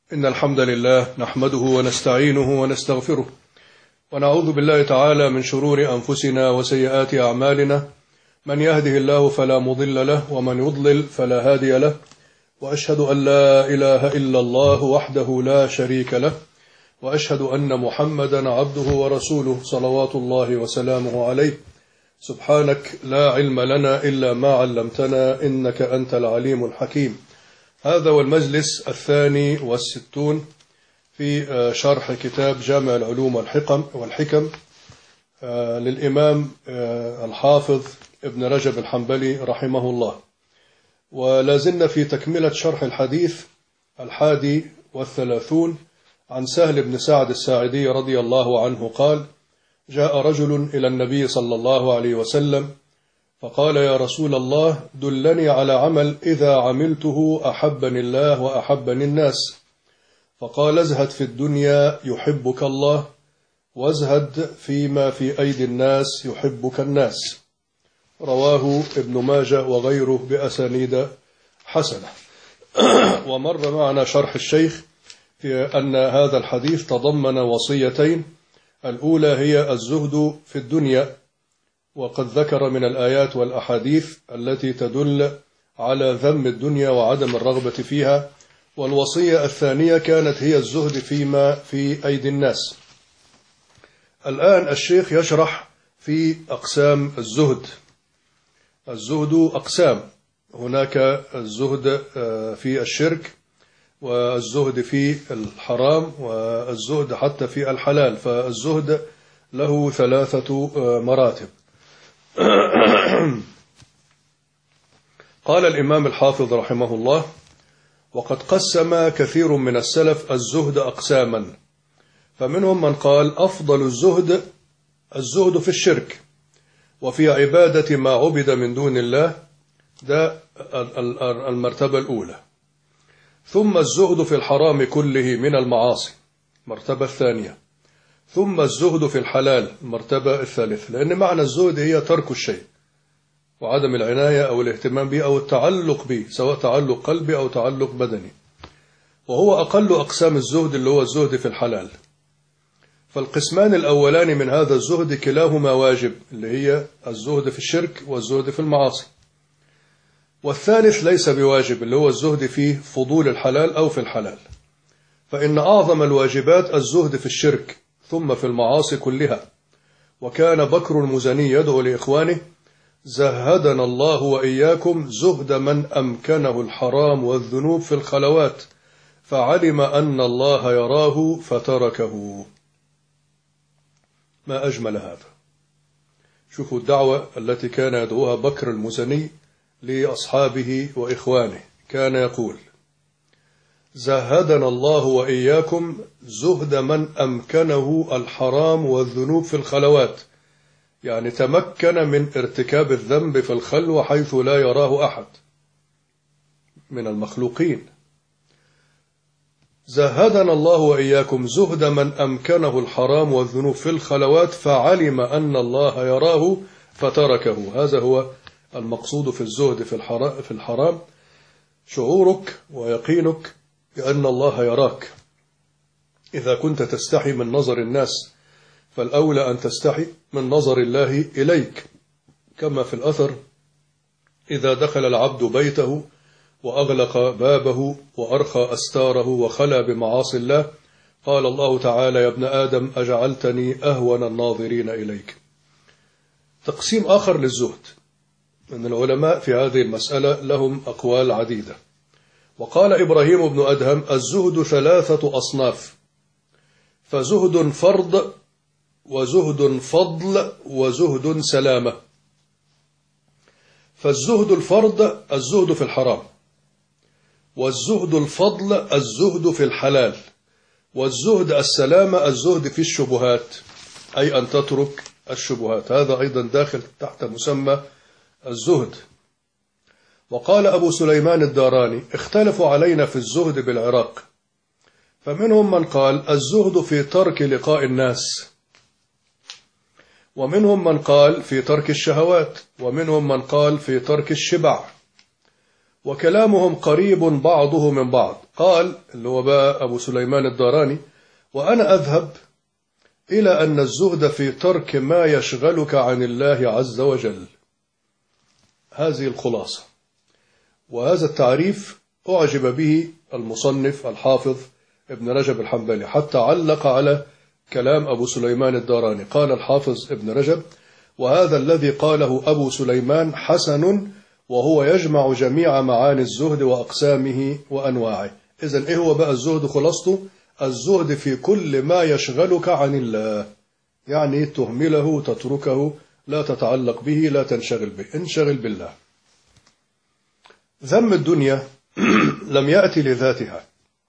إن الحمد لله نحمده ونستعينه ونستغفره ونعوذ بالله تعالى من شرور أنفسنا وسيئات أعمالنا. من يهده الله فلا مضل له ومن يضلل فلا هادي له، وأشهد أن لا إله إلا الله وحده لا شريك له، وأشهد أن محمدا عبده ورسوله صلوات الله وسلامه عليه. سبحانك لا علم لنا إلا ما علمتنا إنك أنت العليم الحكيم. هذا والمجلس 62 في شرح كتاب جامع العلوم والحكم للإمام الحافظ ابن رجب الحنبلي رحمه الله، ولازلنا في تكملة شرح الحديث 31 عن سهل بن سعد الساعدي رضي الله عنه قال: جاء رجل إلى النبي صلى الله عليه وسلم فقال: يا رسول الله، دلني على عمل إذا عملته أحبني الله وأحبني الناس. فقال: ازهد في الدنيا يحبك الله، وازهد فيما في أيدي الناس يحبك الناس. رواه ابن ماجه وغيره بأسانيد حسنة. ومر معنا شرح الشيخ في أن هذا الحديث تضمن وصيتين: الأولى هي الزهد في الدنيا، وقد ذكر من الآيات والأحاديث التي تدل على ذم الدنيا وعدم الرغبة فيها. والوصية الثانية كانت هي الزهد فيما في أيدي الناس. الآن الشيخ يشرح في أقسام الزهد. الزهد أقسام: هناك الزهد في الشرك، والزهد في الحرام، والزهد حتى في الحلال، فالزهد له 3 مراتب. قال الإمام الحافظ رحمه الله: وقد قسم كثير من السلف الزهد أقساما، فمنهم من قال أفضل الزهد في الشرك وفي عبادة ما عبد من دون الله، ده المرتبة الأولى. ثم الزهد في الحرام كله من المعاصي، المرتبة الثانية. ثم الزهد في الحلال، المرتبة الثالثة. لأن معنى الزهد هي ترك الشيء وعدم العناية أو الاهتمام به أو التعلق به، سواء تعلق قلبي أو تعلق بدني. وهو أقل أقسام الزهد اللي هو الزهد في الحلال. فالقسمان الأولان من هذا الزهد كلاهما واجب، اللي هي الزهد في الشرك والزهد في المعاصي. والثالث ليس بواجب، اللي هو الزهد في فضول الحلال أو في الحلال. فإن أعظم الواجبات الزهد في الشرك ثم في المعاصي كلها. وكان بكر المزني يدعو لإخوانه: زهدنا الله وإياكم زهد من أمكنه الحرام والذنوب في الخلوات، فعلم أن الله يراه فتركه. ما أجمل هذا. شوفوا الدعوة التي كان يدعوها بكر المزني لأصحابه وإخوانه. كان يقول: زهدنا الله وإياكم زهد من أمكنه الحرام والذنوب في الخلوات، يعني تمكن من ارتكاب الذنب في الخلوة حيث لا يراه أحد من المخلوقين. زهدنا الله وإياكم زهد من أمكنه الحرام والذنوب في الخلوات، فعلم أن الله يراه فتركه. هذا هو المقصود في الزهد في الحرام، شعورك ويقينك بأن الله يراك. إذا كنت تستحي من نظر الناس، فالأولى أن تستحي من نظر الله إليك. كما في الأثر: إذا دخل العبد بيته وأغلق بابه وأرخى أستاره وخلى بمعاصي الله، قال الله تعالى: يا ابن آدم أجعلتني أهون الناظرين إليك. تقسيم آخر للزهد، أن العلماء في هذه المسألة لهم أقوال عديدة. وقال إبراهيم بن أدهم: الزهد 3 أصناف، فزهد فرض، وزهد فضل، وزهد سلامة. فالزهد الفرض الزهد في الحرام، والزهد الفضل الزهد في الحلال، والزهد السلامة الزهد في الشبهات، أي أن تترك الشبهات. هذا أيضا داخل تحت مسمى الزهد. وقال أبو سليمان الداراني: اختلفوا علينا في الزهد بالعراق، فمنهم من قال الزهد في ترك لقاء الناس، ومنهم من قال في ترك الشهوات، ومنهم من قال في ترك الشبع، وكلامهم قريب بعضه من بعض. قال اللي هو بقى أبو سليمان الداراني: وأنا أذهب إلى أن الزهد في ترك ما يشغلك عن الله عز وجل. هذه الخلاصة. وهذا التعريف أعجب به المصنف الحافظ ابن رجب الحنبلي، حتى علق على كلام أبو سليمان الداراني. قال الحافظ ابن رجب: وهذا الذي قاله أبو سليمان حسن، وهو يجمع جميع معاني الزهد وأقسامه وأنواعه. إذن إيه هو بقى الزهد؟ خلاصته: الزهد في كل ما يشغلك عن الله، يعني تهمله، تتركه، لا تتعلق به، لا تنشغل به، انشغل بالله. ذم الدنيا لم يأتي لذاتها،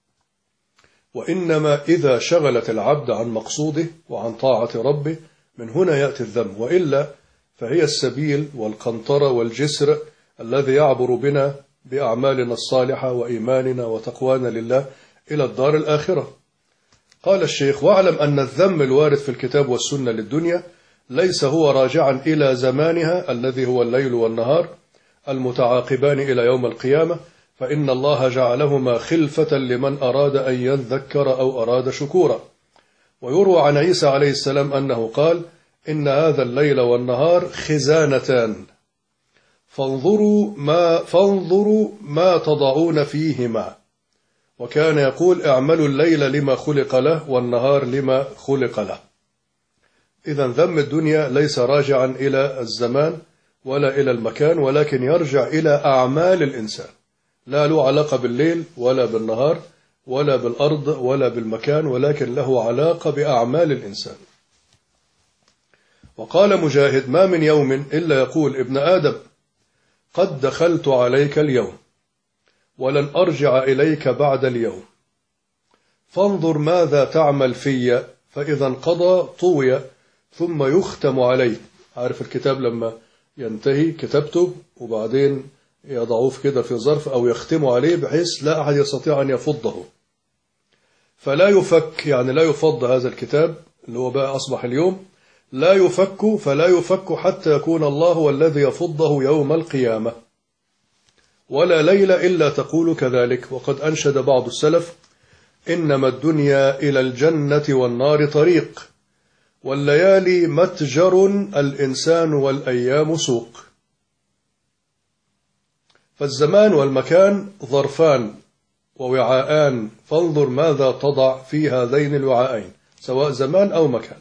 وإنما إذا شغلت العبد عن مقصوده وعن طاعة ربه من هنا يأتي الذم، وإلا فهي السبيل والقنطرة والجسر الذي يعبر بنا بأعمالنا الصالحة وإيماننا وتقوانا لله إلى الدار الآخرة. قال الشيخ: واعلم أن الذم الوارد في الكتاب والسنة للدنيا ليس هو راجعا إلى زمانها الذي هو الليل والنهار المتعاقبان إلى يوم القيامة، فإن الله جعلهما خلفة لمن أراد أن يذكر أو أراد شكورا. ويروى عن عيسى عليه السلام أنه قال: إن هذا الليل والنهار خزانتان فانظروا ما تضعون فيهما. وكان يقول: اعملوا الليل لما خلق له والنهار لما خلق له. إذن ذم الدنيا ليس راجعا إلى الزمان ولا إلى المكان، ولكن يرجع إلى أعمال الإنسان، لا له علاقة بالليل ولا بالنهار ولا بالأرض ولا بالمكان، ولكن له علاقة بأعمال الإنسان. وقال مجاهد: ما من يوم إلا يقول ابن آدم قد دخلت عليك اليوم ولن أرجع إليك بعد اليوم، فانظر ماذا تعمل في، فإذا انقضى طوي ثم يختم عليه. عارف الكتاب لما ينتهي كتابته وبعدين يضعوه كده في ظرف أو يختموا عليه بحيث لا أحد يستطيع أن يفضه، فلا يفك، يعني لا يفض هذا الكتاب اللي هو بقى أصبح اليوم، لا يفك، فلا يفك حتى يكون الله هو الذي يفضه يوم القيامة. ولا ليلة إلا تقول كذلك. وقد أنشد بعض السلف: إنما الدنيا إلى الجنة والنار طريق، والليالي متجر الإنسان والأيام سوق. فالزمان والمكان ظرفان ووعاءان، فانظر ماذا تضع في هذين الوعاءين سواء زمان أو مكان.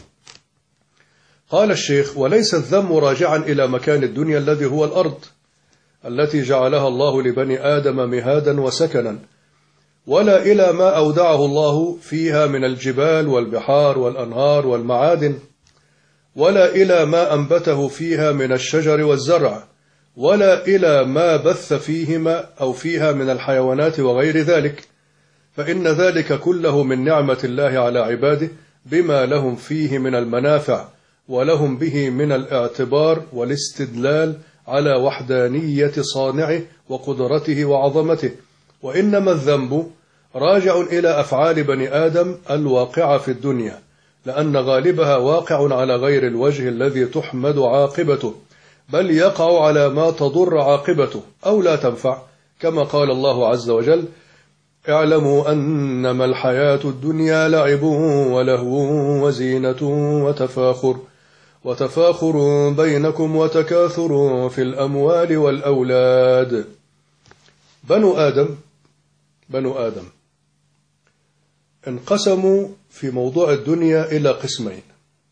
قال الشيخ: وليس الذم راجعا إلى مكان الدنيا الذي هو الأرض التي جعلها الله لبني آدم مهادا وسكنا، ولا إلى ما أودعه الله فيها من الجبال والبحار والأنهار والمعادن، ولا إلى ما أنبته فيها من الشجر والزرع، ولا إلى ما بث فيهما أو فيها من الحيوانات وغير ذلك، فإن ذلك كله من نعمة الله على عباده بما لهم فيه من المنافع، ولهم به من الاعتبار والاستدلال على وحدانية صانعه وقدرته وعظمته. وإنما الذنب راجع إلى أفعال بني آدم الواقعة في الدنيا، لأن غالبها واقع على غير الوجه الذي تحمد عاقبته، بل يقع على ما تضر عاقبته أو لا تنفع، كما قال الله عز وجل: اعلموا أنما الحياة الدنيا لعب ولهو وزينة وتفاخر بينكم وتكاثر في الأموال والأولاد. بنو آدم انقسموا في موضوع الدنيا إلى قسمين: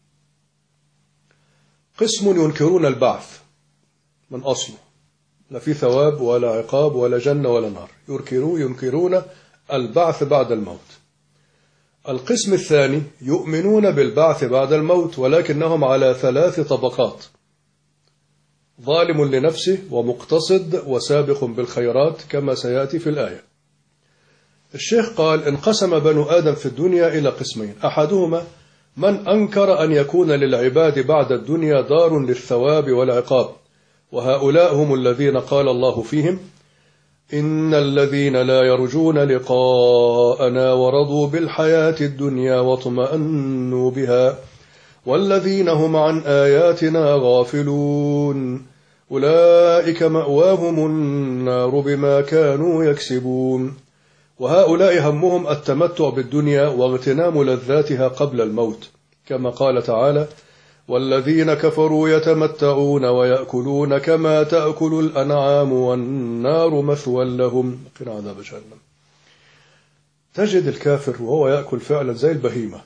قسم ينكرون البعث من أصله، لا في ثواب ولا عقاب ولا جنة ولا نار، ينكرون البعث بعد الموت. القسم الثاني يؤمنون بالبعث بعد الموت، ولكنهم على 3 طبقات: ظالم لنفسه ومقتصد وسابق بالخيرات، كما سيأتي في الآية. الشيخ قال: انقسم بنو آدم في الدنيا إلى قسمين: أحدهما من أنكر أن يكون للعباد بعد الدنيا دار للثواب والعقاب، وهؤلاء هم الذين قال الله فيهم: إن الذين لا يرجون لقاءنا ورضوا بالحياة الدنيا واطمأنوا بها والذين هم عن آياتنا غافلون أولئك مأواهم النار بما كانوا يكسبون. وهؤلاء همهم التمتع بالدنيا واغتنام لذاتها قبل الموت، كما قال تعالى: والذين كفروا يتمتعون ويأكلون كما تأكل الأنعام والنار مثوى لهم قنا عذاب جهنم. تجد الكافر وهو يأكل فعلا زي البهيمة،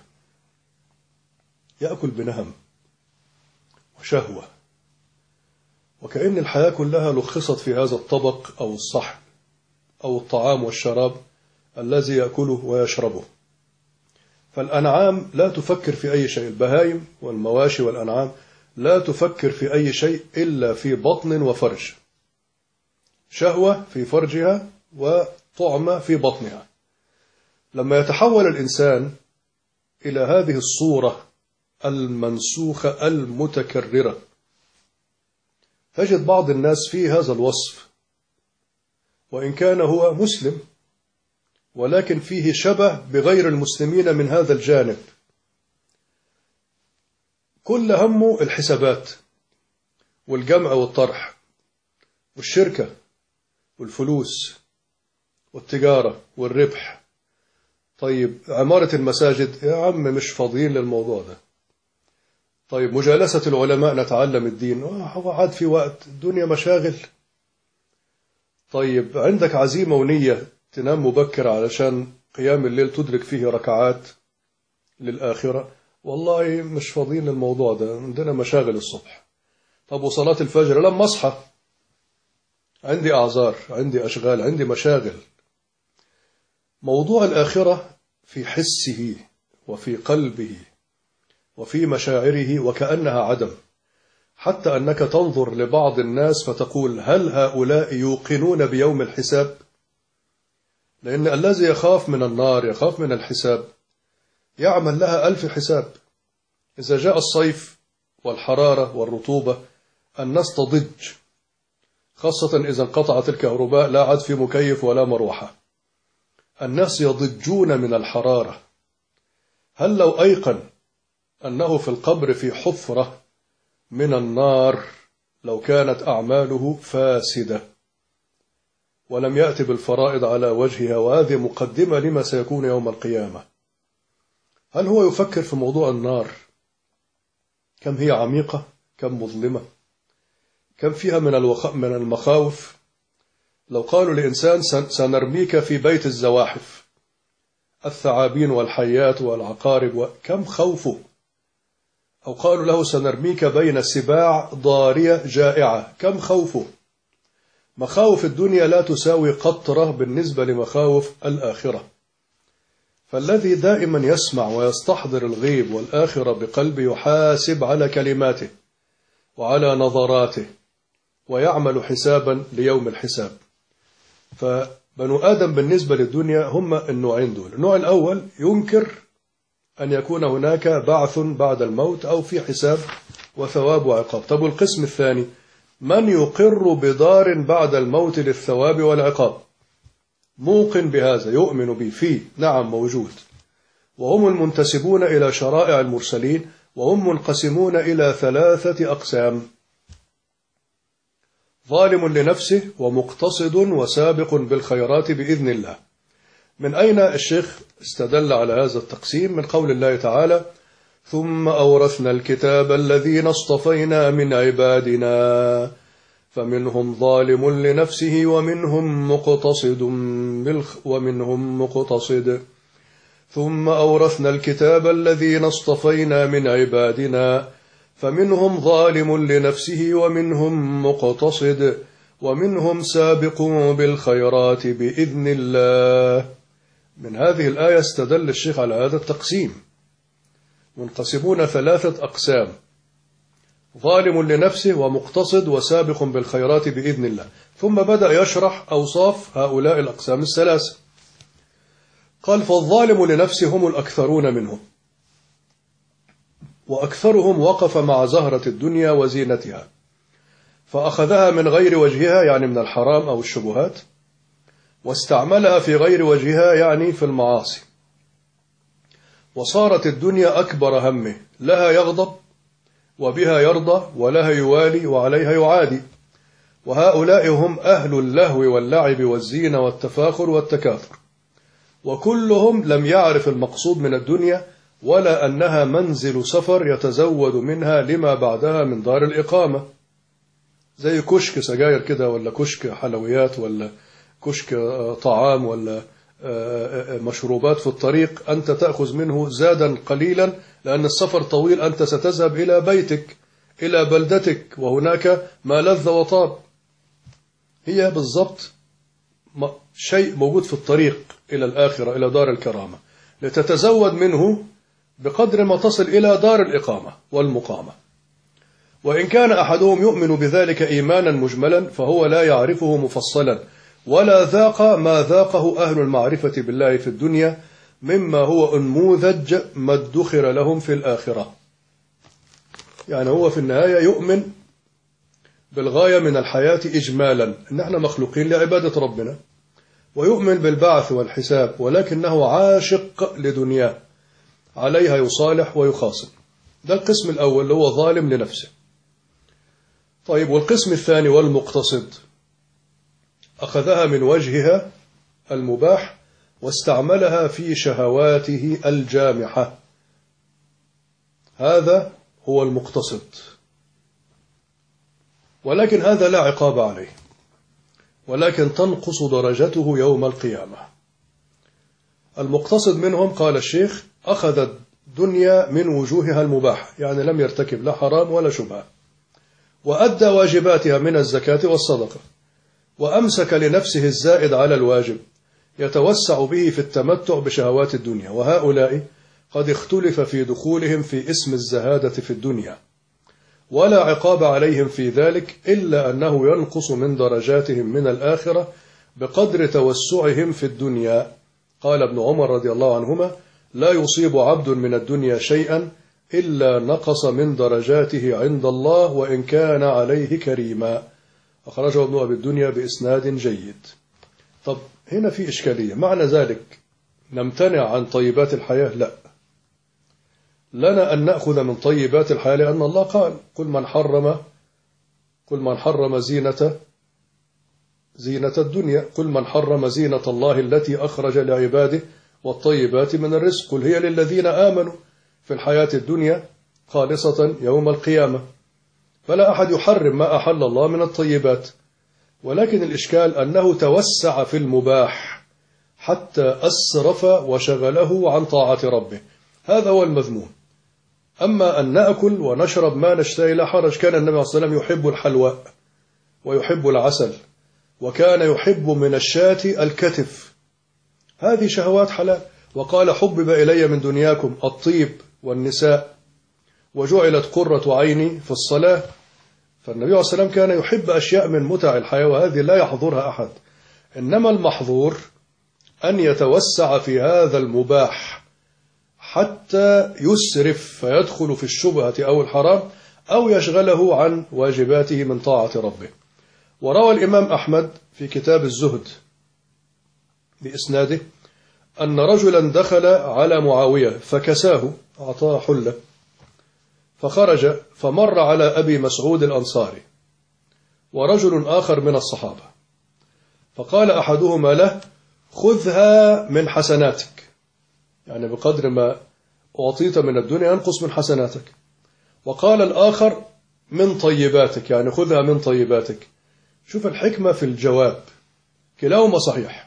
يأكل بنهم وشهوة، وكأن الحياة كلها لخصت في هذا الطبق أو الصحن أو الطعام والشراب الذي يأكله ويشربه. فالأنعام لا تفكر في أي شيء، البهائم والمواشي والأنعام لا تفكر في أي شيء إلا في بطن وفرج، شهوة في فرجها وطعمة في بطنها. لما يتحول الإنسان إلى هذه الصورة المنسوخة المتكررة، تجد بعض الناس في هذا الوصف، وإن كان هو مسلم ولكن فيه شبه بغير المسلمين من هذا الجانب. كل همه الحسابات والجمع والطرح والشركة والفلوس والتجارة والربح. طيب عمارة المساجد، يا عم مش فاضيين للموضوع ده. طيب مجالسة العلماء نتعلم الدين، هو عاد في وقت، الدنيا مشاغل. طيب عندك عزيمة ونية تنام مبكر علشان قيام الليل تدرك فيه ركعات للآخرة، والله مش فاضيين للموضوع ده، عندنا مشاغل الصبح. طب وصلاة الفجر، لما أصحى عندي أعذار، عندي أشغال، عندي مشاغل. موضوع الآخرة في حسه وفي قلبه وفي مشاعره وكأنها عدم، حتى أنك تنظر لبعض الناس فتقول: هل هؤلاء يوقنون بيوم الحساب؟ لأن الذي يخاف من النار، يخاف من الحساب، يعمل لها 1000 حساب. إذا جاء الصيف والحرارة والرطوبة الناس تضج، خاصة إذا انقطعت الكهرباء، لا عاد في مكيف ولا مروحة، الناس يضجون من الحرارة. هل لو أيقن أنه في القبر في حفرة من النار لو كانت أعماله فاسدة ولم يأتي بالفرائض على وجهها، وهذه مقدمة لما سيكون يوم القيامة، هل هو يفكر في موضوع النار؟ كم هي عميقة، كم مظلمة، كم فيها من المخاوف. لو قالوا لإنسان: سنرميك في بيت الزواحف، الثعابين والحيات والعقارب، وكم خوفه. أو قالوا له: سنرميك بين سباع ضارية جائعة، كم خوفه. مخاوف الدنيا لا تساوي قطرة بالنسبة لمخاوف الآخرة. فالذي دائما يسمع ويستحضر الغيب والآخرة بقلبه يحاسب على كلماته وعلى نظراته ويعمل حسابا ليوم الحساب. فبنو آدم بالنسبة للدنيا هم النوعين دول. النوع الأول ينكر أن يكون هناك بعث بعد الموت أو في حساب وثواب وعقاب. طب والقسم الثاني من يقر بدار بعد الموت للثواب والعقاب، موقن بهذا، يؤمن به، فيه نعم موجود. وهم المنتسبون إلى شرائع المرسلين، وهم منقسمون إلى 3 أقسام: ظالم لنفسه ومقتصد وسابق بالخيرات بإذن الله. من أين الشيخ استدل على هذا التقسيم؟ من قول الله تعالى: ثم أورثنا الكتاب الذين اصطفينا من عبادنا فمنهم ظالم لنفسه ومنهم مقتصد ثم أورثنا الكتاب الذين اصطفينا من عبادنا فمنهم ظالم لنفسه ومنهم مقتصد ومنهم سابق بالخيرات بإذن الله. من هذه الآية استدل الشيخ على هذا التقسيم، منقسمون 3 أقسام: ظالم لنفسه ومقتصد وسابق بالخيرات بإذن الله. ثم بدأ يشرح أوصاف هؤلاء الأقسام ال3. قال: فالظالم لنفسه هم الأكثرون منهم، وأكثرهم وقف مع زهرة الدنيا وزينتها فأخذها من غير وجهها، يعني من الحرام أو الشبهات، واستعملها في غير وجهها، يعني في المعاصي، وصارت الدنيا أكبر همه، لها يغضب وبها يرضى ولها يوالي وعليها يعادي. وهؤلاء هم أهل اللهو واللعب والزينة والتفاخر والتكاثر، وكلهم لم يعرف المقصود من الدنيا ولا أنها منزل سفر يتزود منها لما بعدها من دار الإقامة، زي كشك سجاير كده، ولا كشك حلويات، ولا كشك طعام، ولا مشروبات في الطريق، أنت تأخذ منه زادا قليلا لأن السفر طويل، أنت ستذهب إلى بيتك إلى بلدتك وهناك ما لذ وطاب. هي بالضبط شيء موجود في الطريق إلى الآخرة إلى دار الكرامة، لتتزود منه بقدر ما تصل إلى دار الإقامة والمقامة. وإن كان أحدهم يؤمن بذلك إيمانا مجملا فهو لا يعرفه مفصلا ولا ذاق ما ذاقه أهل المعرفة بالله في الدنيا مما هو أنموذج ما ادخر لهم في الآخرة. يعني هو في النهاية يؤمن بالغاية من الحياة إجمالا، إن احنا مخلوقين لعبادة ربنا، ويؤمن بالبعث والحساب، ولكنه عاشق لدنياه عليها يصالح ويخاصم. ده القسم الأول اللي هو ظالم لنفسه. طيب، والقسم الثاني والمقتصد أخذها من وجهها المباح واستعملها في شهواته الجامحة، هذا هو المقتصد، ولكن هذا لا عقاب عليه، ولكن تنقص درجته يوم القيامة. المقتصد منهم قال الشيخ أخذ الدنيا من وجوهها المباح، يعني لم يرتكب لا حرام ولا شبهة، وأدى واجباتها من الزكاة والصدقة، وأمسك لنفسه الزائد على الواجب يتوسع به في التمتع بشهوات الدنيا. وهؤلاء قد اختلف في دخولهم في اسم الزهادة في الدنيا، ولا عقاب عليهم في ذلك إلا أنه ينقص من درجاتهم من الآخرة بقدر توسعهم في الدنيا. قال ابن عمر رضي الله عنهما: لا يصيب عبد من الدنيا شيئا إلا نقص من درجاته عند الله وإن كان عليه كريما. أخرجه ابن أبي الدنيا بإسناد جيد. طب هنا في إشكالية، معنى ذلك نمتنع عن طيبات الحياة؟ لا، لنا أن نأخذ من طيبات الحياة، لأن الله قال: قل من حرم زينة الدنيا، قل من حرم زينة الله التي أخرج لعباده والطيبات من الرزق، قل هي للذين آمنوا في الحياة الدنيا خالصة يوم القيامة. فلا أحد يحرم ما أحل الله من الطيبات، ولكن الإشكال أنه توسع في المباح حتى أسرف وشغله عن طاعة ربه، هذا هو المذموم. أما أن نأكل ونشرب ما نشتهي لا حرج. كان النبي صلى الله عليه وسلم يحب الحلوى ويحب العسل، وكان يحب من الشاة الكتف، هذه شهوات حلال. وقال: حبب إلي من دنياكم الطيب والنساء وجعلت قرة عيني في الصلاة. فالنبي عليه الصلاة والسلام كان يحب أشياء من متع الحياة، وهذه لا يحظرها أحد. إنما المحظور أن يتوسع في هذا المباح حتى يسرف فيدخل في الشبهة أو الحرام، أو يشغله عن واجباته من طاعة ربه. وروى الإمام أحمد في كتاب الزهد بإسناده أن رجلا دخل على معاوية فكساه، أعطاه حلة، فخرج فمر على أبي مسعود الأنصاري ورجل آخر من الصحابة، فقال أحدهما له: خذها من حسناتك، يعني بقدر ما أعطيت من الدنيا ينقص من حسناتك. وقال الآخر: من طيباتك، يعني خذها من طيباتك. شوف الحكمة في الجواب، كلاهما صحيح،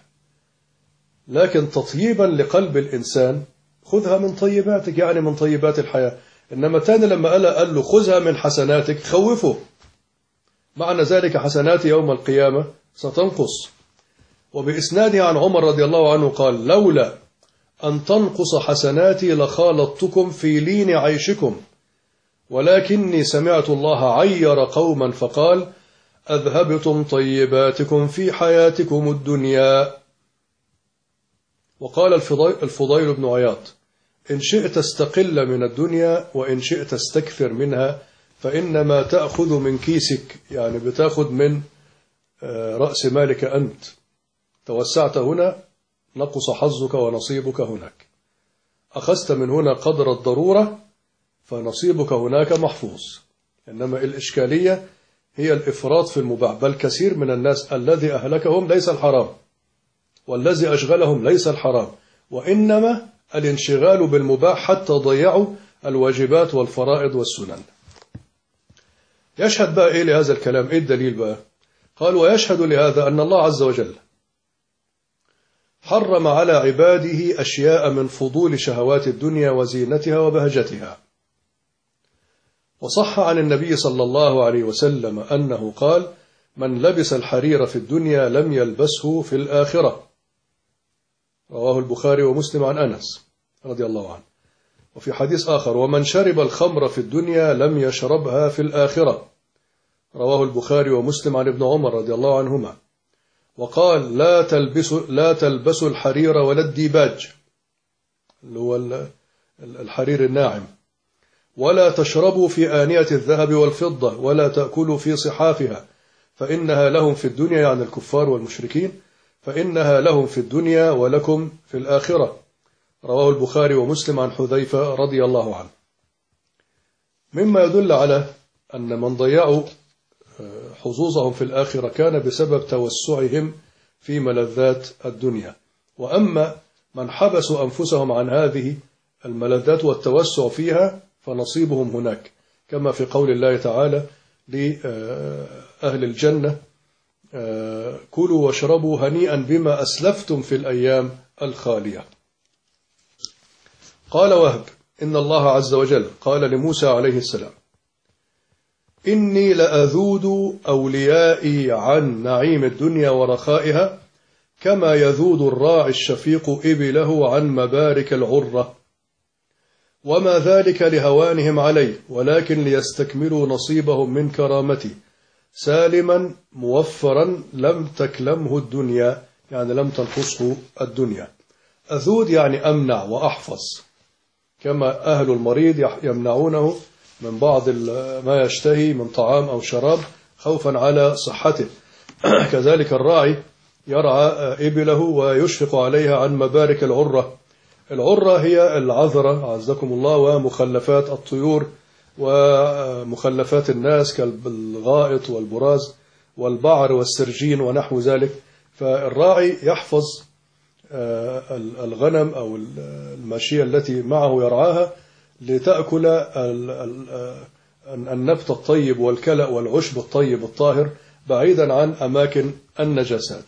لكن تطييبا لقلب الإنسان خذها من طيباتك، يعني من طيبات الحياة. إنما تاني لما قال له خذها من حسناتك خوفه، معنى ذلك حسنات يوم القيامة ستنقص. وبإسناده عن عمر رضي الله عنه قال: لولا أن تنقص حسناتي لخالطتكم في لين عيشكم، ولكني سمعت الله عير قوما فقال: أذهبتم طيباتكم في حياتكم الدنيا. وقال الفضيل بن عياض: إن شئت استقل من الدنيا وإن شئت استكثر منها، فإنما تأخذ من كيسك، يعني بتأخذ من رأس مالك أنت، توسعت هنا نقص حظك ونصيبك هناك، أخذت من هنا قدر الضرورة فنصيبك هناك محفوظ. إنما الإشكالية هي الإفراط في المباح، بل كثير من الناس الذي أهلكهم ليس الحرام، والذي أشغلهم ليس الحرام، وإنما الانشغال بالمباح حتى ضيعوا الواجبات والفرائض والسنن. يشهد بقى إيه لهذا الكلام؟ إيه الدليل بقى؟ قال: ويشهد لهذا أن الله عز وجل حرم على عباده أشياء من فضول شهوات الدنيا وزينتها وبهجتها. وصح عن النبي صلى الله عليه وسلم أنه قال: من لبس الحرير في الدنيا لم يلبسه في الآخرة. رواه البخاري ومسلم عن أنس رضي الله عنه. وفي حديث آخر: ومن شرب الخمر في الدنيا لم يشربها في الآخرة. رواه البخاري ومسلم عن ابن عمر رضي الله عنهما. وقال: لا تلبسوا الحرير ولا الديباج، اللي هو الحرير الناعم، ولا تشربوا في آنية الذهب والفضة، ولا تأكلوا في صحافها، فإنها لهم في الدنيا، يعني الكفار والمشركين، فإنها لهم في الدنيا ولكم في الآخرة. رواه البخاري ومسلم عن حذيفة رضي الله عنه. مما يدل على أن من ضيعوا حظوظهم في الآخرة كان بسبب توسعهم في ملذات الدنيا. وأما من حبسوا أنفسهم عن هذه الملذات والتوسع فيها فنصيبهم هناك، كما في قول الله تعالى لأهل الجنة: كلوا واشربوا هنيئا بما أسلفتم في الأيام الخالية. قال وهب: إن الله عز وجل قال لموسى عليه السلام: إني لأذود أوليائي عن نعيم الدنيا ورخائها كما يذود الراعي الشفيق إبله عن مبارك العرة، وما ذلك لهوانهم علي، ولكن ليستكملوا نصيبهم من كرامتي، سالما موفرا لم تكلمه الدنيا، يعني لم تنقصه الدنيا. أذود يعني أمنع وأحفظ، كما أهل المريض يمنعونه من بعض ما يشتهي من طعام أو شراب خوفا على صحته، كذلك الراعي يرعى إبله ويشفق عليها عن مبارك العرة. العرة هي العذرة عزكم الله، ومخلفات الطيور ومخلفات الناس كالغائط والبراز والبعر والسرجين ونحو ذلك. فالراعي يحفظ الغنم أو الماشية التي معه يرعاها لتأكل النبت الطيب والكلأ والعشب الطيب الطاهر بعيدا عن أماكن النجاسات.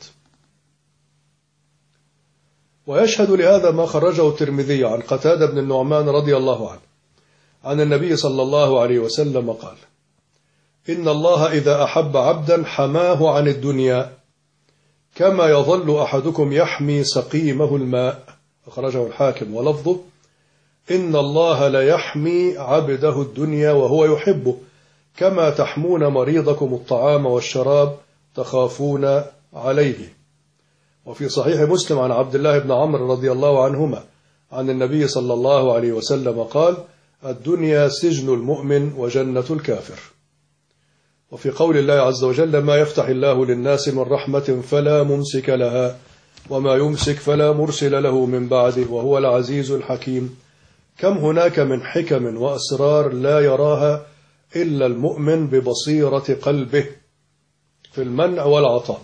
ويشهد لهذا ما خرجه الترمذي عن قتادة بن النعمان رضي الله عنه عن النبي صلى الله عليه وسلم قال: إن الله إذا أحب عبدا حماه عن الدنيا كما يظل أحدكم يحمي سقيمه الماء. أخرجه الحاكم. ولفظه: إن الله ليحمي عبده الدنيا وهو يحبه كما تحمون مريضكم الطعام والشراب تخافون عليه. وفي صحيح مسلم عن عبد الله بن عمرو رضي الله عنهما عن النبي صلى الله عليه وسلم قال: الدنيا سجن المؤمن وجنة الكافر. وفي قول الله عز وجل: ما يفتح الله للناس من رحمة فلا ممسك لها وما يمسك فلا مرسل له من بعده وهو العزيز الحكيم. كم هناك من حكم وأسرار لا يراها إلا المؤمن ببصيرة قلبه في المنع والعطاء.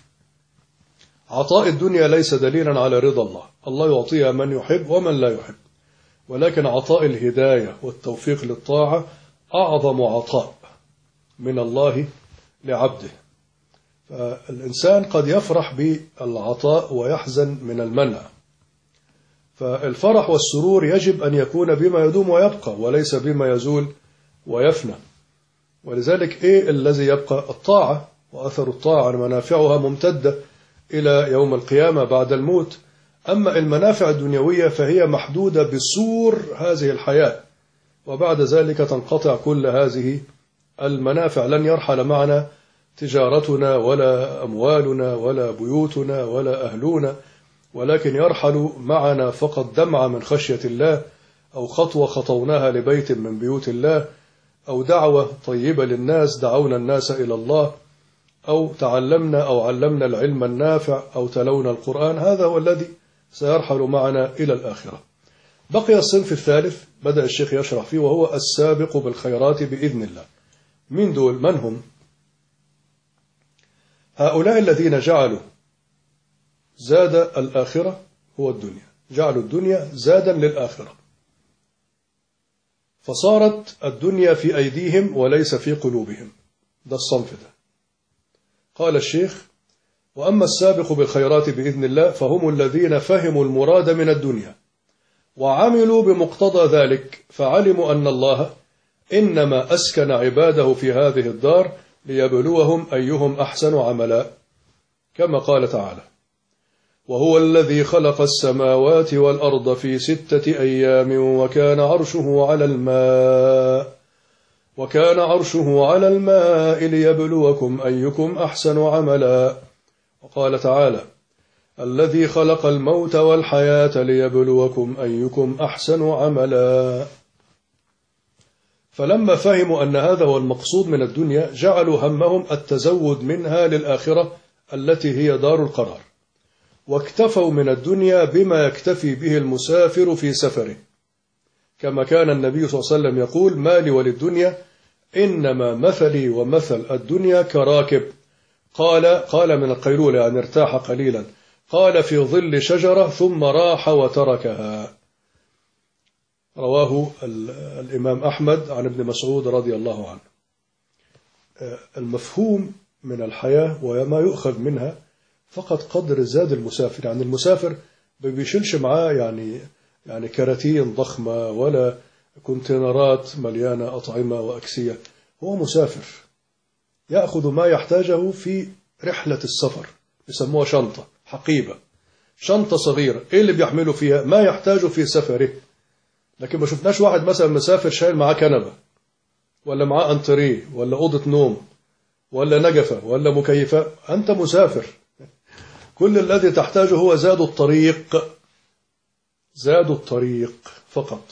عطاء الدنيا ليس دليلا على رضا الله، الله يعطيها من يحب ومن لا يحب، ولكن عطاء الهداية والتوفيق للطاعة أعظم عطاء من الله لعبده. فالإنسان قد يفرح بالعطاء ويحزن من المنع، فالفرح والسرور يجب أن يكون بما يدوم ويبقى وليس بما يزول ويفنى. ولذلك إيه الذي يبقى؟ الطاعة، وأثر الطاعة منافعها ممتدة إلى يوم القيامة بعد الموت. أما المنافع الدنيوية فهي محدودة بسور هذه الحياة، وبعد ذلك تنقطع كل هذه المنافع. لن يرحل معنا تجارتنا ولا أموالنا ولا بيوتنا ولا أهلنا، ولكن يرحل معنا فقط دمعة من خشية الله، أو خطوة خطوناها لبيت من بيوت الله، أو دعوة طيبة للناس دعونا الناس إلى الله، أو تعلمنا أو علمنا العلم النافع، أو تلونا القرآن. هذا هو الذي سيرحل معنا إلى الآخرة. بقي الصنف الثالث بدأ الشيخ يشرح فيه، وهو السابق بالخيرات بإذن الله. من دول؟ من هم؟ هؤلاء الذين جعلوا زاد الآخرة هو الدنيا، جعلوا الدنيا زادا للآخرة، فصارت الدنيا في أيديهم وليس في قلوبهم. ده الصنف ده. قال الشيخ: وأما السابق بالخيرات بإذن الله فهم الذين فهموا المراد من الدنيا وعملوا بمقتضى ذلك، فعلموا أن الله إنما أسكن عباده في هذه الدار ليبلوهم أيهم أحسن عملا، كما قال تعالى: وهو الذي خلق السماوات والأرض في 6 أيام وكان عرشه على الماء ليبلوكم أيكم أحسن عملا. وقال تعالى: الذي خلق الموت والحياة ليبلوكم أيكم أحسن عملا. فلما فهموا أن هذا هو المقصود من الدنيا جعلوا همهم التزود منها للآخرة التي هي دار القرار، واكتفوا من الدنيا بما يكتفي به المسافر في سفره، كما كان النبي صلى الله عليه وسلم يقول: مالي وللدنيا إنما مثلي ومثل الدنيا كراكب قال من القيلولة، يعني ارتاح قليلا، قال في ظل شجرة ثم راح وتركها. رواه الإمام أحمد عن ابن مسعود رضي الله عنه. المفهوم من الحياة وما يؤخذ منها فقط قدر زاد المسافر، يعني المسافر ما بيشيلش معاه يعني كراتين ضخمة ولا كونتينرات مليانة أطعمة وأكسية، هو مسافر يأخذ ما يحتاجه في رحلة السفر، يسموها شنطة، حقيبة، شنطة صغيرة، إيه اللي بيحمله فيها؟ ما يحتاجه في سفره. لكن ما شفناش واحد مثلا مسافر شايل معاه كنبة ولا معاه أنتريه ولا أوضة نوم ولا نجفة ولا مكيفة. أنت مسافر، كل الذي تحتاجه هو زاد الطريق فقط.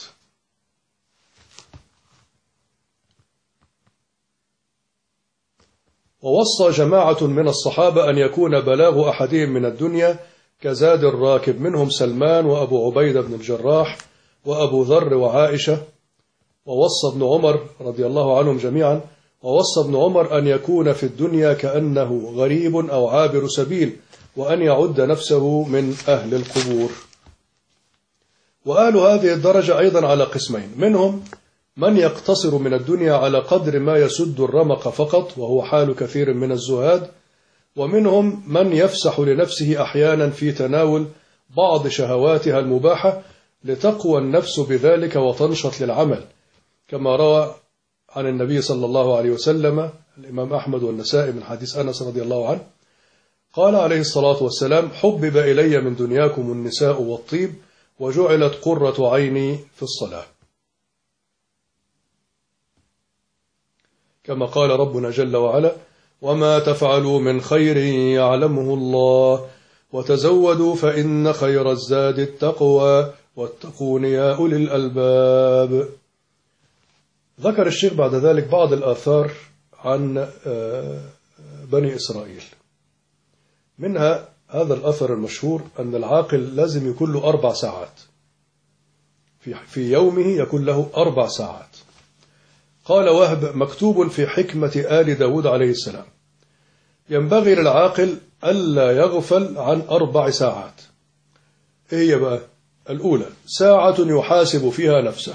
ووصى جماعة من الصحابة أن يكون بلاغ أحدهم من الدنيا كزاد الراكب، منهم سلمان وأبو عبيدة بن الجراح وأبو ذر وعائشة. ووصى ابن عمر رضي الله عنهم جميعا، ووصى ابن عمر أن يكون في الدنيا كأنه غريب أو عابر سبيل، وأن يعد نفسه من أهل القبور. وأهل هذه الدرجة أيضا على قسمين: منهم من يقتصر من الدنيا على قدر ما يسد الرمق فقط، وهو حال كثير من الزهاد، ومنهم من يفسح لنفسه أحيانا في تناول بعض شهواتها المباحة لتقوى النفس بذلك وتنشط للعمل، كما روى عن النبي صلى الله عليه وسلم الإمام أحمد والنسائي من حديث أنس رضي الله عنه قال عليه الصلاة والسلام: حبب إلي من دنياكم النساء والطيب وجعلت قرة عيني في الصلاة. كما قال ربنا جل وعلا: وما تفعلوا من خير يعلمه الله وتزودوا فإن خير الزاد التقوى واتقون يا أولي الألباب. ذكر الشيخ بعد ذلك بعض الآثار عن بني إسرائيل، منها هذا الأثر المشهور أن العاقل لازم يكون له 4 ساعات في يومه، يكون له 4 ساعات. قال وهب: مكتوب في حكمة آل داود عليه السلام: ينبغي للعاقل ألا يغفل عن 4 ساعات. إيه هي بقى؟ الأولى: ساعة يحاسب فيها نفسه.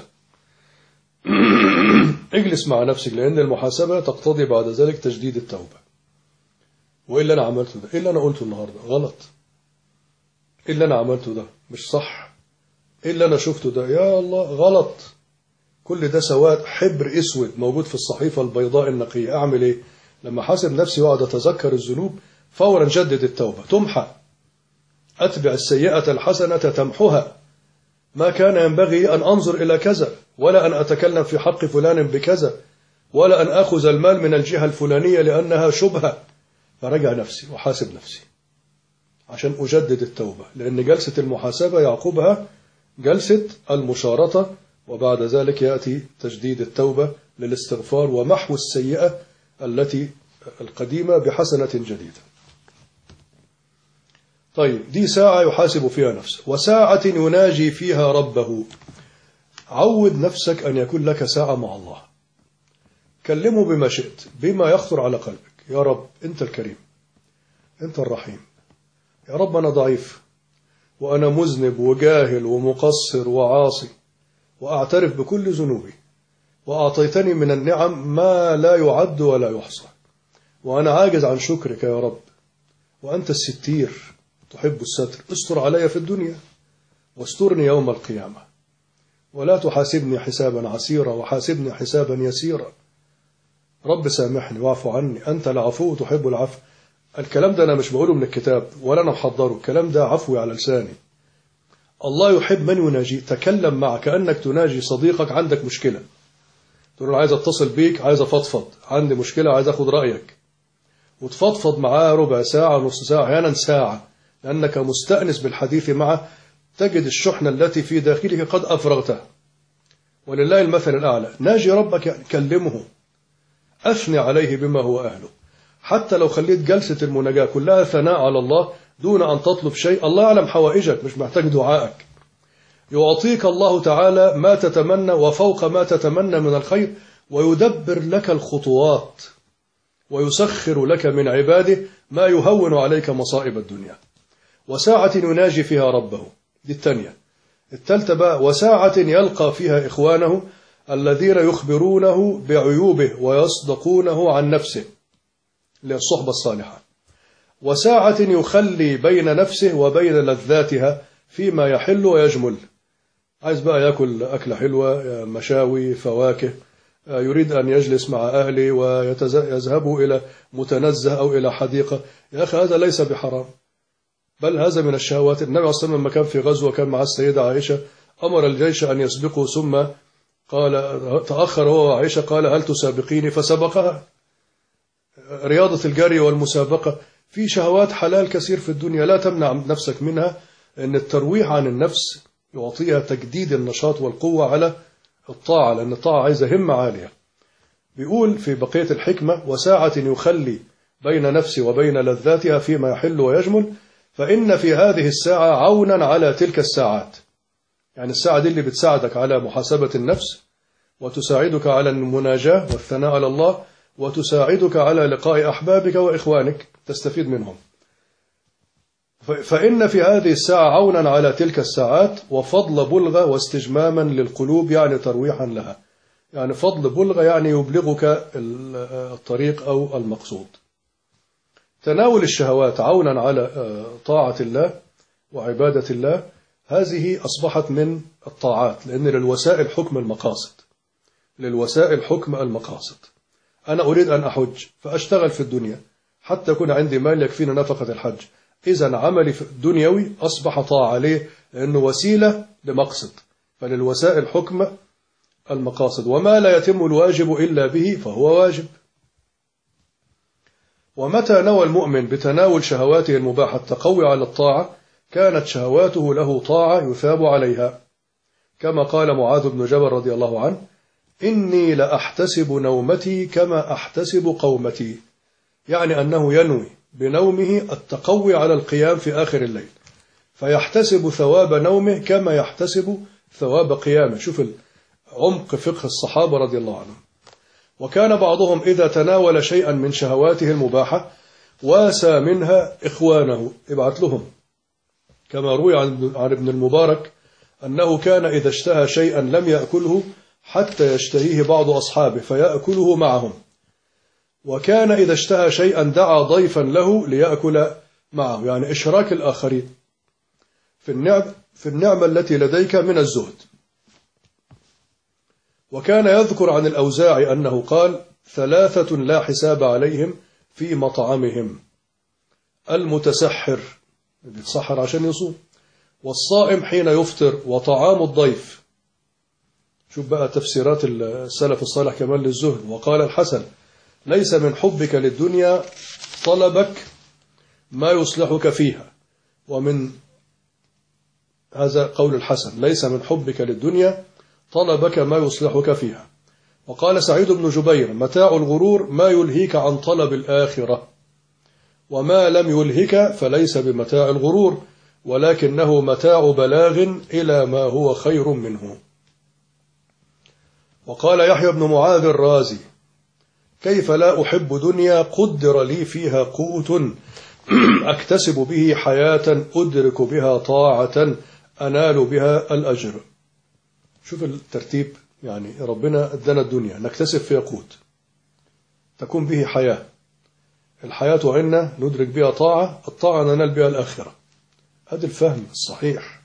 اجلس مع نفسك، لأن المحاسبة تقتضي بعد ذلك تجديد التوبة. وإيه اللي أنا عملته ده؟ إيه اللي أنا قلته النهاردة؟ غلط. إيه اللي أنا عملته ده؟ مش صح. إيه اللي أنا شفته ده؟ يا الله غلط. كل ده سواد، حبر أسود موجود في الصحيفة البيضاء النقية. أعمل إيه؟ لما حاسب نفسي وأقعد أتذكر الذنوب فورا جدد التوبة، تمحى. أتبع السيئة الحسنة تمحها. ما كان ينبغي أن أنظر إلى كذا، ولا أن أتكلم في حق فلان بكذا، ولا أن أخذ المال من الجهة الفلانية لأنها شبهة. فرجع نفسي وحاسب نفسي عشان أجدد التوبة، لأن جلسة المحاسبة يعقبها جلسة المشارطة، وبعد ذلك يأتي تجديد التوبة للاستغفار ومحو السيئة التي القديمة بحسنة جديدة. طيب، دي ساعة يحاسب فيها نفسه، وساعة يناجي فيها ربه. عود نفسك أن يكون لك ساعة مع الله، كلمه بما شئت، بما يخطر على قلبك. يا رب أنت الكريم، أنت الرحيم. يا رب أنا ضعيف وأنا مذنب وجاهل ومقصر وعاصي، وأعترف بكل ذنوبي، وأعطيتني من النعم ما لا يعد ولا يحصى، وأنا عاجز عن شكرك يا رب. وأنت الستير تحب الستر، استر علي في الدنيا واسترني يوم القيامة، ولا تحاسبني حسابا عسيرا وحاسبني حسابا يسيرا. رب سامحني واعف عني، أنت العفو تحب العفو. الكلام ده أنا مش بقوله من الكتاب ولا أنا محضره، الكلام ده عفوي على لساني. الله يحب من يناجي. تكلم معك كأنك تناجي صديقك. عندك مشكلة تقول له عايز اتصل بيك، عايز افضفض، عندي مشكلة عايز اخد رأيك، وتفضفض معاه ربع ساعة، نص ساعة، أحيانا ساعة، لأنك مستأنس بالحديث معه. تجد الشحنة التي في داخلك قد أفرغتها. ولله المثل الأعلى. ناجي ربك يعني كلمه، أثني عليه بما هو أهله. حتى لو خليت جلسة المناجاة كلها ثناء على الله دون أن تطلب شيء، الله يعلم حوائجك، مش محتاج دعائك. يعطيك الله تعالى ما تتمنى وفوق ما تتمنى من الخير، ويدبر لك الخطوات، ويسخر لك من عباده ما يهون عليك مصائب الدنيا. وساعة يناجي فيها ربه، دي الثانية. الثالثة بقى، وساعة يلقى فيها إخوانه الذين يخبرونه بعيوبه ويصدقونه عن نفسه، للصحبة الصالحة. وساعة يخلي بين نفسه وبين لذاتها فيما يحل ويجمل. عايز بقى يأكل أكلة حلوة، مشاوي، فواكه، يريد أن يجلس مع أهله ويذهبوا إلى متنزه أو إلى حديقة. يا أخي هذا ليس بحرام، بل هذا من الشهوات. النبي عليه الصلاة والسلام لما كان في غزوة كان مع السيدة عائشة، أمر الجيش أن يسبقوا، ثم قال تأخر هو وعائشة، قال هل تسابقيني؟ فسبقها. رياضة الجري والمسابقة. في شهوات حلال كثير في الدنيا، لا تمنع نفسك منها، أن الترويح عن النفس يعطيها تجديد النشاط والقوة على الطاعة، لأن الطاعة عايزة همة عالية. بيقول في بقية الحكمة وساعة يخلي بين نفسه وبين لذاتها فيما يحل ويجمل، فإن في هذه الساعة عونا على تلك الساعات. يعني الساعة دي اللي بتساعدك على محاسبة النفس، وتساعدك على المناجاة والثناء على الله، وتساعدك على لقاء أحبابك وإخوانك تستفيد منهم. فإن في هذه الساعة عونا على تلك الساعات، وفضل بلغة واستجماما للقلوب، يعني ترويحا لها. يعني فضل بلغة يعني يبلغك الطريق أو المقصود. تناول الشهوات عونا على طاعة الله وعبادة الله، هذه أصبحت من الطاعات، لأن للوسائل حكم المقاصد. للوسائل حكم المقاصد. أنا أريد أن أحج فأشتغل في الدنيا حتى يكون عندي مال يكفينا نفقة الحج. إذن عملي الدنيوي أصبح طاعة ليه؟ لأنه وسيلة لمقصد. فللوسائل حكم المقاصد. وما لا يتم الواجب إلا به فهو واجب. ومتى نوى المؤمن بتناول شهواته المباحة التقوي على الطاعة، كانت شهواته له طاعة يثاب عليها، كما قال معاذ بن جبل رضي الله عنه: إني لأحتسب نومتي كما أحتسب قومتي. يعني أنه ينوي بنومه التقوي على القيام في آخر الليل، فيحتسب ثواب نومه كما يحتسب ثواب قيامه. شوف عمق فقه الصحابة رضي الله عنهم. وكان بعضهم إذا تناول شيئا من شهواته المباحة واسى منها إخوانه، ابعث لهم. كما روي عن ابن المبارك أنه كان إذا اشتهى شيئا لم يأكله حتى يشتهيه بعض أصحابه فيأكله معهم. وكان إذا اشتهى شيئا دعا ضيفا له ليأكل معه، يعني إشراك الآخرين في النعمة التي لديك من الزهد. وكان يذكر عن الأوزاعي أنه قال: 3 لا حساب عليهم في مطعمهم: المتسحر بيتسحر عشان يصوم، والصائم حين يفطر، وطعام الضيف. شوف بقى تفسيرات السلف الصالح كمان للزهد. وقال الحسن: ليس من حبك للدنيا طلبك ما يصلحك فيها. ومن هذا قول الحسن: ليس من حبك للدنيا طلبك ما يصلحك فيها. وقال سعيد بن جبير: متاع الغرور ما يلهيك عن طلب الآخرة، وما لم يلهك فليس بمتاع الغرور، ولكنه متاع بلاغ إلى ما هو خير منه. وقال يحيى بن معاذ الرازي: كيف لا أحب دنيا قدر لي فيها قوت أكتسب به حياة أدرك بها طاعة أنال بها الأجر. شوف الترتيب، يعني ربنا ادانا الدنيا نكتسب فيها قوت تكون به حياة، الحياة عنا ندرك بها طاعة، الطاعة ننال بها الآخرة. هذا الفهم الصحيح،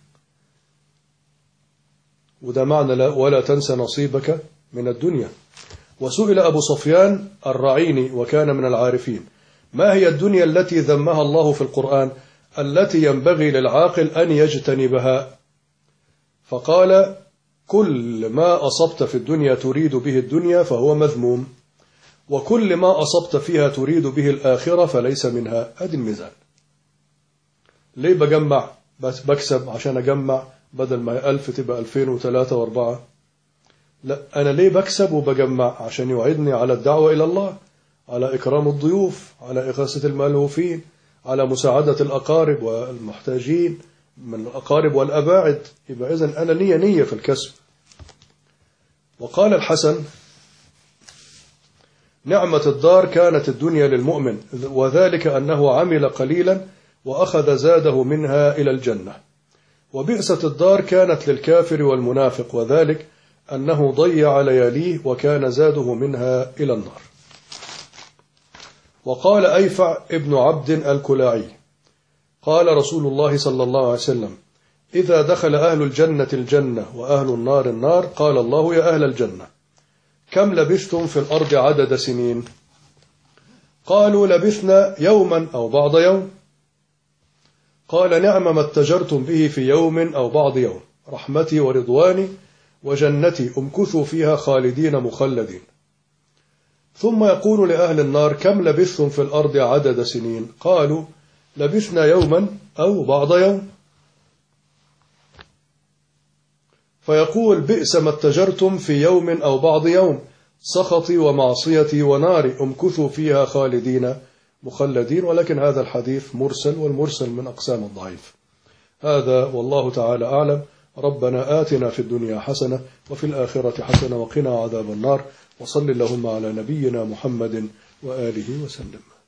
وده معنى ولا تنسى نصيبك من الدنيا. وسئل أبو صفيان الرعيني وكان من العارفين: ما هي الدنيا التي ذمها الله في القرآن التي ينبغي للعاقل أن يجتنبها؟ فقال: كل ما أصبت في الدنيا تريد به الدنيا فهو مذموم، وكل ما أصبت فيها تريد به الآخرة فليس منها. هذه الميزان. ليه بجمع؟ بس بكسب عشان أجمع، بدل ما 1000 تبقى 2000 و3 و4. لا، أنا ليه بكسب وبجمع؟ عشان يوعدني على الدعوة إلى الله، على إكرام الضيوف، على إغاثة الملهوفين، على مساعدة الأقارب والمحتاجين من الأقارب والأباعد. يبقى إذن أنا لي نية في الكسب. وقال الحسن: نعمة الدار كانت الدنيا للمؤمن، وذلك أنه عمل قليلا وأخذ زاده منها إلى الجنة. وبئسة الدار كانت للكافر والمنافق، وذلك أنه ضيع لياليه وكان زاده منها إلى النار. وقال أيفع ابن عبد الكلاعي: قال رسول الله صلى الله عليه وسلم: إذا دخل أهل الجنة الجنة وأهل النار النار قال الله: يا أهل الجنة، كم لبثتم في الأرض عدد سنين؟ قالوا: لبثنا يوما أو بعض يوم. قال: نعم ما اتجرتم به في يوم أو بعض يوم، رحمتي ورضواني وجنتي امكثوا فيها خالدين مخلدين. ثم يقول لأهل النار: كم لبثتم في الأرض عدد سنين؟ قالوا: لبثنا يوما أو بعض يوم. فيقول: بئس ما اتجرتم في يوم أو بعض يوم، سخطي ومعصيتي وناري امكثوا فيها خالدين مخلدين. ولكن هذا الحديث مرسل، والمرسل من أقسام الضعيف. هذا والله تعالى أعلم. ربنا آتنا في الدنيا حسنة وفي الآخرة حسنة وقنا عذاب النار. وصل اللهم على نبينا محمد وآله وسلم.